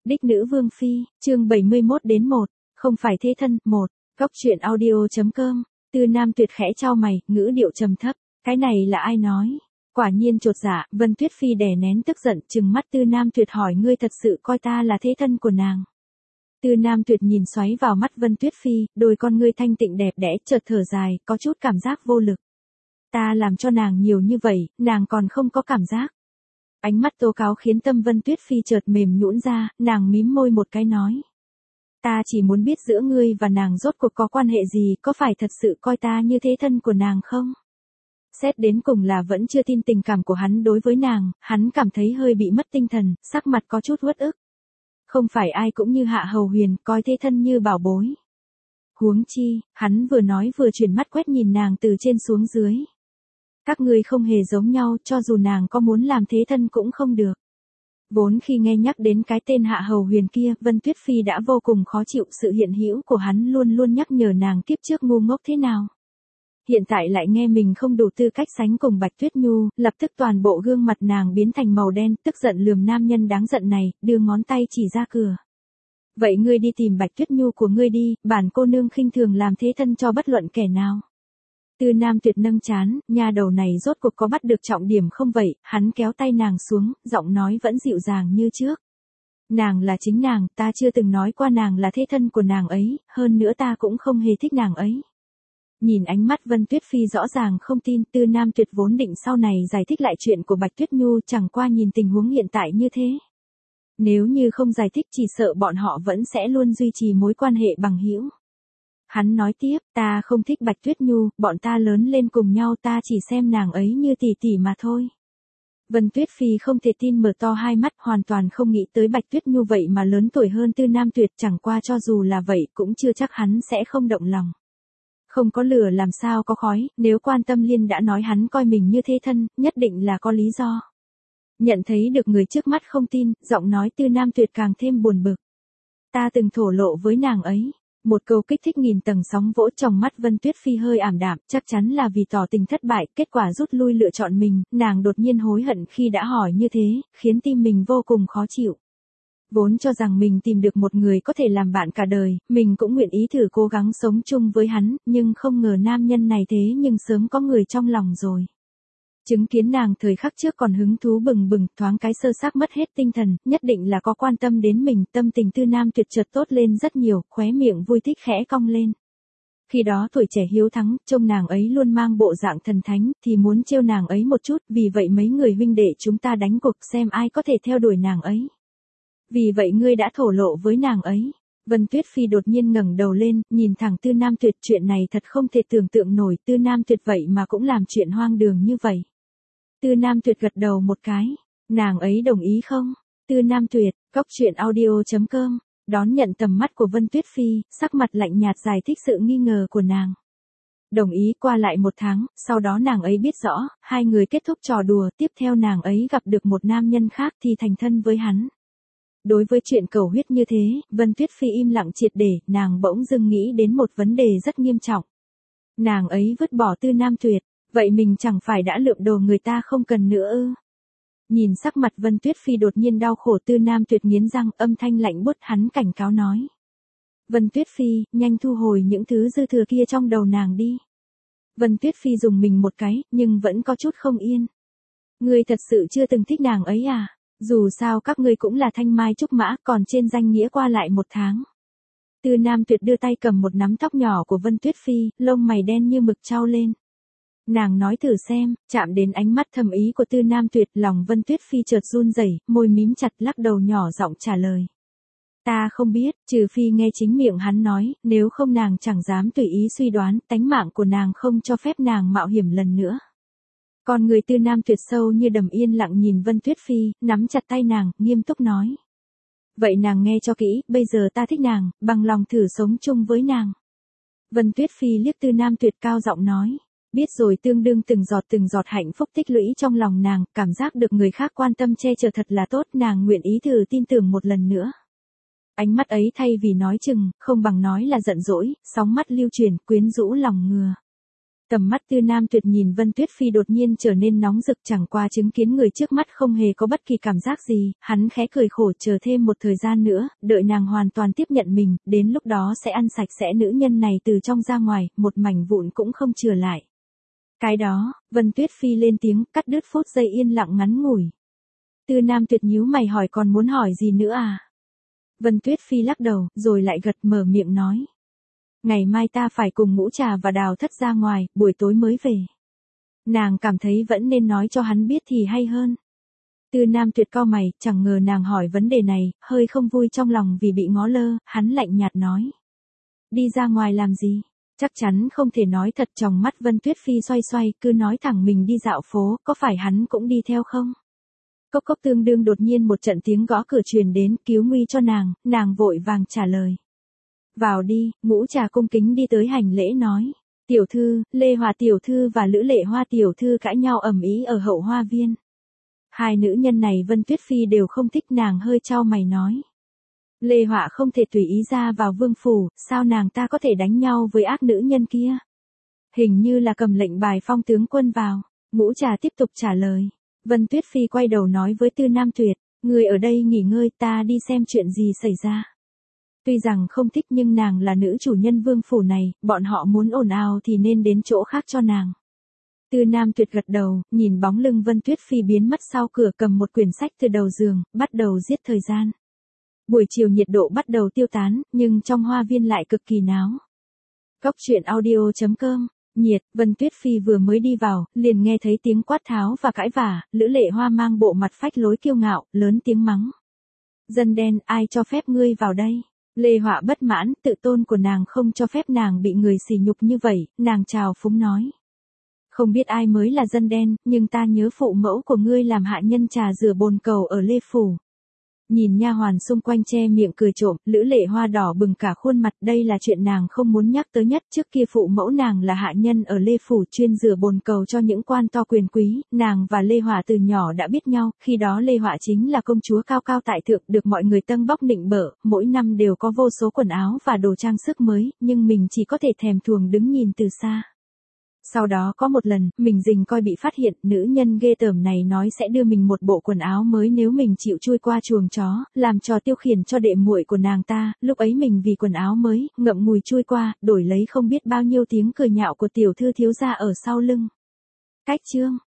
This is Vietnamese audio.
Đích nữ vương phi, chương 71-1, không phải thế thân, 1, góc truyện audio.com, Tư Nam Tuyệt khẽ chau mày, ngữ điệu trầm thấp, cái này là ai nói? Quả nhiên chột dạ, Vân Tuyết Phi đè nén tức giận, trừng mắt Tư Nam Tuyệt hỏi ngươi thật sự coi ta là thế thân của nàng. Tư Nam Tuyệt nhìn xoáy vào mắt Vân Tuyết Phi, đôi con ngươi thanh tịnh đẹp đẽ, chợt thở dài, có chút cảm giác vô lực. Ta làm cho nàng nhiều như vậy, nàng còn không có cảm giác. Ánh mắt tố cáo khiến tâm Vân Tuyết Phi chợt mềm nhũn ra, nàng mím môi một cái nói. Ta chỉ muốn biết giữa ngươi và nàng rốt cuộc có quan hệ gì, có phải thật sự coi ta như thế thân của nàng không? Xét đến cùng là vẫn chưa tin tình cảm của hắn đối với nàng, hắn cảm thấy hơi bị mất tinh thần, sắc mặt có chút uất ức. Không phải ai cũng như Hạ Hầu Huyền, coi thế thân như bảo bối. Huống chi, hắn vừa nói vừa chuyển mắt quét nhìn nàng từ trên xuống dưới. Các ngươi không hề giống nhau, cho dù nàng có muốn làm thế thân cũng không được. Vốn khi nghe nhắc đến cái tên Hạ Hầu Huyền kia, Vân Tuyết Phi đã vô cùng khó chịu, sự hiện hữu của hắn luôn luôn nhắc nhở nàng kiếp trước ngu ngốc thế nào. Hiện tại lại nghe mình không đủ tư cách sánh cùng Bạch Tuyết Nhu, lập tức toàn bộ gương mặt nàng biến thành màu đen, tức giận lườm nam nhân đáng giận này, đưa ngón tay chỉ ra cửa. Vậy ngươi đi tìm Bạch Tuyết Nhu của ngươi đi, bản cô nương khinh thường làm thế thân cho bất luận kẻ nào. Tư Nam Tuyệt nâng chán, nha đầu này rốt cuộc có bắt được trọng điểm không vậy, hắn kéo tay nàng xuống, giọng nói vẫn dịu dàng như trước. Nàng là chính nàng, ta chưa từng nói qua nàng là thế thân của nàng ấy, hơn nữa ta cũng không hề thích nàng ấy. Nhìn ánh mắt Vân Tuyết Phi rõ ràng không tin, Tư Nam Tuyệt vốn định sau này giải thích lại chuyện của Bạch Tuyết Nhu, chẳng qua nhìn tình huống hiện tại như thế. Nếu như không giải thích chỉ sợ bọn họ vẫn sẽ luôn duy trì mối quan hệ bằng hữu. Hắn nói tiếp, ta không thích Bạch Tuyết Nhu, bọn ta lớn lên cùng nhau, ta chỉ xem nàng ấy như tỷ tỷ mà thôi. Vân Tuyết Phi không thể tin, mở to hai mắt, hoàn toàn không nghĩ tới Bạch Tuyết Nhu vậy mà lớn tuổi hơn Tư Nam Tuyệt, chẳng qua cho dù là vậy cũng chưa chắc hắn sẽ không động lòng. Không có lửa làm sao có khói, nếu Quan Tâm Liên đã nói hắn coi mình như thế thân, nhất định là có lý do. Nhận thấy được người trước mắt không tin, giọng nói Tư Nam Tuyệt càng thêm buồn bực. Ta từng thổ lộ với nàng ấy. Một câu kích thích nghìn tầng sóng vỗ, trong mắt Vân Tuyết Phi hơi ảm đạm, chắc chắn là vì tỏ tình thất bại, kết quả rút lui lựa chọn mình, nàng đột nhiên hối hận khi đã hỏi như thế, khiến tim mình vô cùng khó chịu. Vốn cho rằng mình tìm được một người có thể làm bạn cả đời, mình cũng nguyện ý thử cố gắng sống chung với hắn, nhưng không ngờ nam nhân này thế nhưng sớm có người trong lòng rồi. Chứng kiến nàng thời khắc trước còn hứng thú bừng bừng, thoáng cái sơ xác mất hết tinh thần, nhất định là có quan tâm đến mình, tâm tình Tư Nam Tuyệt chợt tốt lên rất nhiều, khóe miệng vui thích khẽ cong lên. Khi đó tuổi trẻ hiếu thắng, trông nàng ấy luôn mang bộ dạng thần thánh, thì muốn trêu nàng ấy một chút, vì vậy mấy người huynh đệ chúng ta đánh cuộc xem ai có thể theo đuổi nàng ấy. Vì vậy ngươi đã thổ lộ với nàng ấy. Vân Tuyết Phi đột nhiên ngẩng đầu lên, nhìn thẳng Tư Nam Tuyệt, chuyện này thật không thể tưởng tượng nổi, Tư Nam Tuyệt vậy mà cũng làm chuyện hoang đường như vậy. Tư Nam Tuyệt gật đầu một cái. Nàng ấy đồng ý không? Tư Nam Tuyệt, góc truyện audio.com, đón nhận tầm mắt của Vân Tuyết Phi, sắc mặt lạnh nhạt giải thích sự nghi ngờ của nàng. Đồng ý. Qua lại một tháng, sau đó nàng ấy biết rõ, hai người kết thúc trò đùa, tiếp theo nàng ấy gặp được một nam nhân khác thì thành thân với hắn. Đối với chuyện cầu huyết như thế, Vân Tuyết Phi im lặng triệt để, nàng bỗng dưng nghĩ đến một vấn đề rất nghiêm trọng. Nàng ấy vứt bỏ Tư Nam Tuyệt. Vậy mình chẳng phải đã lượm đồ người ta không cần nữa ư? Nhìn sắc mặt Vân Tuyết Phi đột nhiên đau khổ, Tư Nam Tuyệt nghiến răng, âm thanh lạnh buốt, hắn cảnh cáo nói. Vân Tuyết Phi, nhanh thu hồi những thứ dư thừa kia trong đầu nàng đi. Vân Tuyết Phi dùng mình một cái, nhưng vẫn có chút không yên. Ngươi thật sự chưa từng thích nàng ấy à? Dù sao các ngươi cũng là thanh mai trúc mã, còn trên danh nghĩa qua lại một tháng. Tư Nam Tuyệt đưa tay cầm một nắm tóc nhỏ của Vân Tuyết Phi, lông mày đen như mực chau lên. Nàng nói thử xem, chạm đến ánh mắt thầm ý của Tư Nam Tuyệt, lòng Vân Tuyết Phi chợt run rẩy, môi mím chặt, lắc đầu nhỏ giọng trả lời. Ta không biết, trừ phi nghe chính miệng hắn nói, nếu không nàng chẳng dám tùy ý suy đoán, tánh mạng của nàng không cho phép nàng mạo hiểm lần nữa. Còn người Tư Nam Tuyệt sâu như đầm yên lặng nhìn Vân Tuyết Phi, nắm chặt tay nàng, nghiêm túc nói. Vậy nàng nghe cho kỹ, bây giờ ta thích nàng, bằng lòng thử sống chung với nàng. Vân Tuyết Phi liếc Tư Nam Tuyệt cao giọng nói. Biết rồi, tương đương từng giọt hạnh phúc tích lũy trong lòng nàng, cảm giác được người khác quan tâm che chở thật là tốt, nàng nguyện ý thử tin tưởng một lần nữa. Ánh mắt ấy thay vì nói chừng, không bằng nói là giận dỗi, sóng mắt lưu truyền, quyến rũ lòng ngừa. Tầm mắt Tư Nam Tuyệt nhìn Vân Tuyết Phi đột nhiên trở nên nóng rực, chẳng qua chứng kiến người trước mắt không hề có bất kỳ cảm giác gì, hắn khẽ cười khổ, chờ thêm một thời gian nữa, đợi nàng hoàn toàn tiếp nhận mình, đến lúc đó sẽ ăn sạch sẽ nữ nhân này từ trong ra ngoài, một mảnh vụn cũng không chừa lại. Cái đó, Vân Tuyết Phi lên tiếng, cắt đứt phút giây yên lặng ngắn ngủi. Tư Nam Tuyệt nhíu mày hỏi, còn muốn hỏi gì nữa à? Vân Tuyết Phi lắc đầu, rồi lại gật, mở miệng nói. Ngày mai ta phải cùng Ngũ Trà và Đào Thất ra ngoài, buổi tối mới về. Nàng cảm thấy vẫn nên nói cho hắn biết thì hay hơn. Tư Nam Tuyệt cau mày, chẳng ngờ nàng hỏi vấn đề này, hơi không vui trong lòng vì bị ngó lơ, hắn lạnh nhạt nói. Đi ra ngoài làm gì? Chắc chắn không thể nói thật. Trong mắt Vân Tuyết Phi xoay xoay, cứ nói thẳng mình đi dạo phố, có phải hắn cũng đi theo không? Cốc cốc tương đương đột nhiên một trận tiếng gõ cửa truyền đến, cứu nguy cho nàng vội vàng trả lời. Vào đi. Ngũ Trà cung kính đi tới hành lễ nói. Tiểu thư, Lê Hòa tiểu thư và Lữ Lệ Hoa tiểu thư cãi nhau ầm ĩ ở hậu hoa viên. Hai nữ nhân này Vân Tuyết Phi đều không thích, nàng hơi chau mày nói. Lê Họa không thể tùy ý ra vào vương phủ, sao nàng ta có thể đánh nhau với ác nữ nhân kia? Hình như là cầm lệnh bài phong tướng quân vào. Ngũ Trà tiếp tục trả lời. Vân Tuyết Phi quay đầu nói với Tư Nam Tuyệt, người ở đây nghỉ ngơi, ta đi xem chuyện gì xảy ra. Tuy rằng không thích nhưng nàng là nữ chủ nhân vương phủ này, bọn họ muốn ồn ào thì nên đến chỗ khác cho nàng. Tư Nam Tuyệt gật đầu, nhìn bóng lưng Vân Tuyết Phi biến mất sau cửa, cầm một quyển sách từ đầu giường, bắt đầu giết thời gian. Buổi chiều nhiệt độ bắt đầu tiêu tán, nhưng trong hoa viên lại cực kỳ náo. Góc truyện audio.com. Nhiệt, Vân Tuyết Phi vừa mới đi vào, liền nghe thấy tiếng quát tháo và cãi vả, Lữ Lệ Hoa mang bộ mặt phách lối kiêu ngạo, lớn tiếng mắng. Dân đen, ai cho phép ngươi vào đây? Lê Họa bất mãn, tự tôn của nàng không cho phép nàng bị người sỉ nhục như vậy, nàng trào phúng nói. Không biết ai mới là dân đen, nhưng ta nhớ phụ mẫu của ngươi làm hạ nhân trà rửa bồn cầu ở Lê Phủ. Nhìn nha hoàn xung quanh che miệng cười trộm, Lữ Lệ Hoa đỏ bừng cả khuôn mặt, đây là chuyện nàng không muốn nhắc tới nhất. Trước kia phụ mẫu nàng là hạ nhân ở Lê Phủ chuyên rửa bồn cầu cho những quan to quyền quý, nàng và Lê Họa từ nhỏ đã biết nhau, khi đó Lê Họa chính là công chúa cao cao tại thượng, được mọi người tâng bóc nịnh bợ, mỗi năm đều có vô số quần áo và đồ trang sức mới, nhưng mình chỉ có thể thèm thuồng đứng nhìn từ xa. Sau đó có một lần, mình rình coi bị phát hiện, nữ nhân ghê tởm này nói sẽ đưa mình một bộ quần áo mới nếu mình chịu chui qua chuồng chó, làm trò tiêu khiển cho đệ muội của nàng ta, lúc ấy mình vì quần áo mới, ngậm ngùi chui qua, đổi lấy không biết bao nhiêu tiếng cười nhạo của tiểu thư thiếu gia ở sau lưng. Cách chương